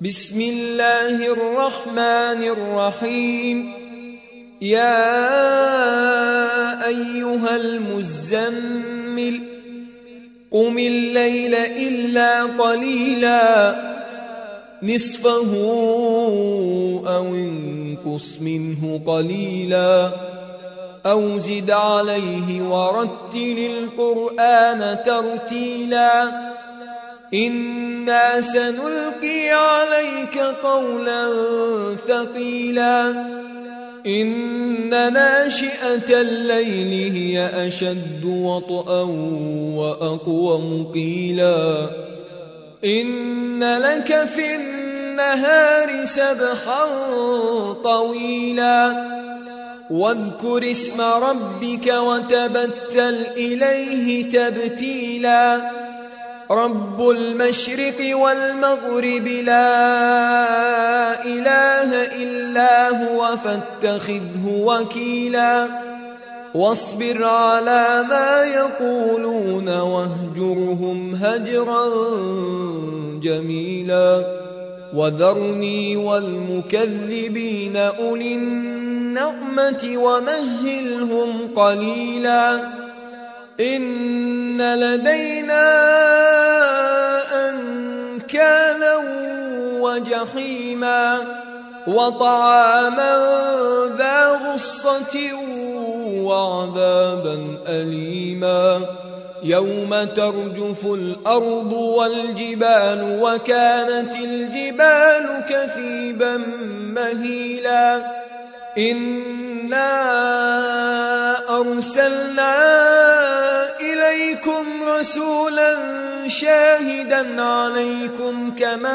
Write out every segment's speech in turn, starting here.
بسم الله الرحمن الرحيم. يا أيها المزمل قم الليل إلا قليلا نصفه أو انقص منه قليلا أو زد عليه ورتل القرآن ترتيلا إنا سنلقي عليك قولا ثقيلا إن ناشئة الليل هي أشد وطئا وأقوم قيلا إن لك في النهار سبحا طويلا واذكر اسم ربك وتبتل إليه تبتيلا رب المشرق والمغرب لا إله إلا هو فاتخذه وكيلا واصبر على ما يقولون واهجرهم هجرا جميلا وذرني والمكذبين أولي النعمة ومهلهم قليلا إن لدينا أنكالا وجحيما وطعاما ذا غصة وعذابا أليما يوم ترجف الأرض والجبال وكانت الجبال كثيبا مهيلا إنا أرسلنا إليكم رسولا شاهدا عليكم كما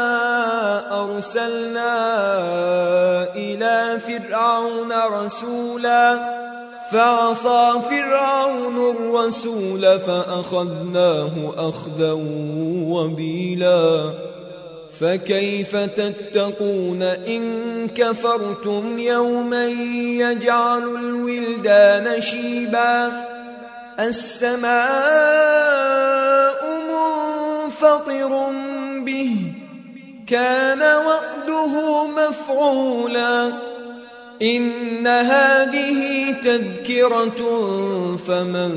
أرسلنا إلى فرعون رسولا فعصى فرعون الرسول فأخذناه أخذا وبيلا فكيف تتقون إن كفرتم يوما يجعل الولدان شيبا السماء منفطر به كان وعده مفعولا إن هذه تذكرة فمن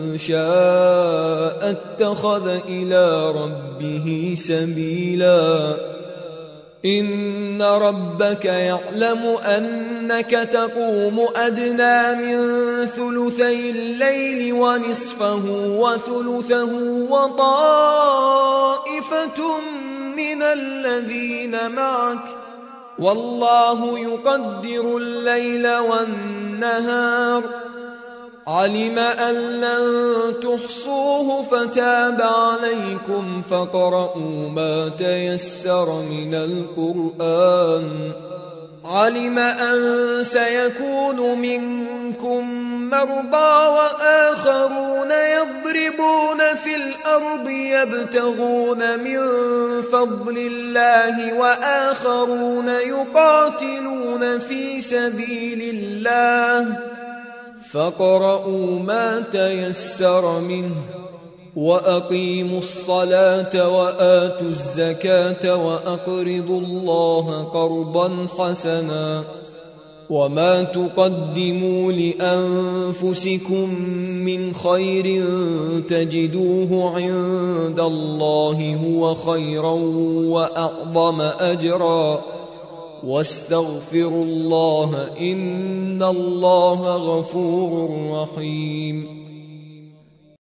شاء اتخذ إلى ربه سبيلا إن ربك يعلم أنك تقوم أدنى من ثلثي الليل ونصفه وثلثه وطائفة من الذين معك والله يقدر الليل والنهار علم أن لن تحصوه فتاب عليكم فاقرؤوا ما تيسر من القرآن علم أن سيكون منكم مرضى وآخرون يضربون في الأرض يبتغون من فضل الله وآخرون يقاتلون في سبيل الله فاقرؤوا ما تيسر منه وأقيموا الصلاة وآتوا الزكاة وأقرضوا الله قرضا حسنا وما تقدموا لأنفسكم من خير تجدوه عند الله هو خيرا وأعظم أجرا واستغفروا الله إن الله غفور رحيم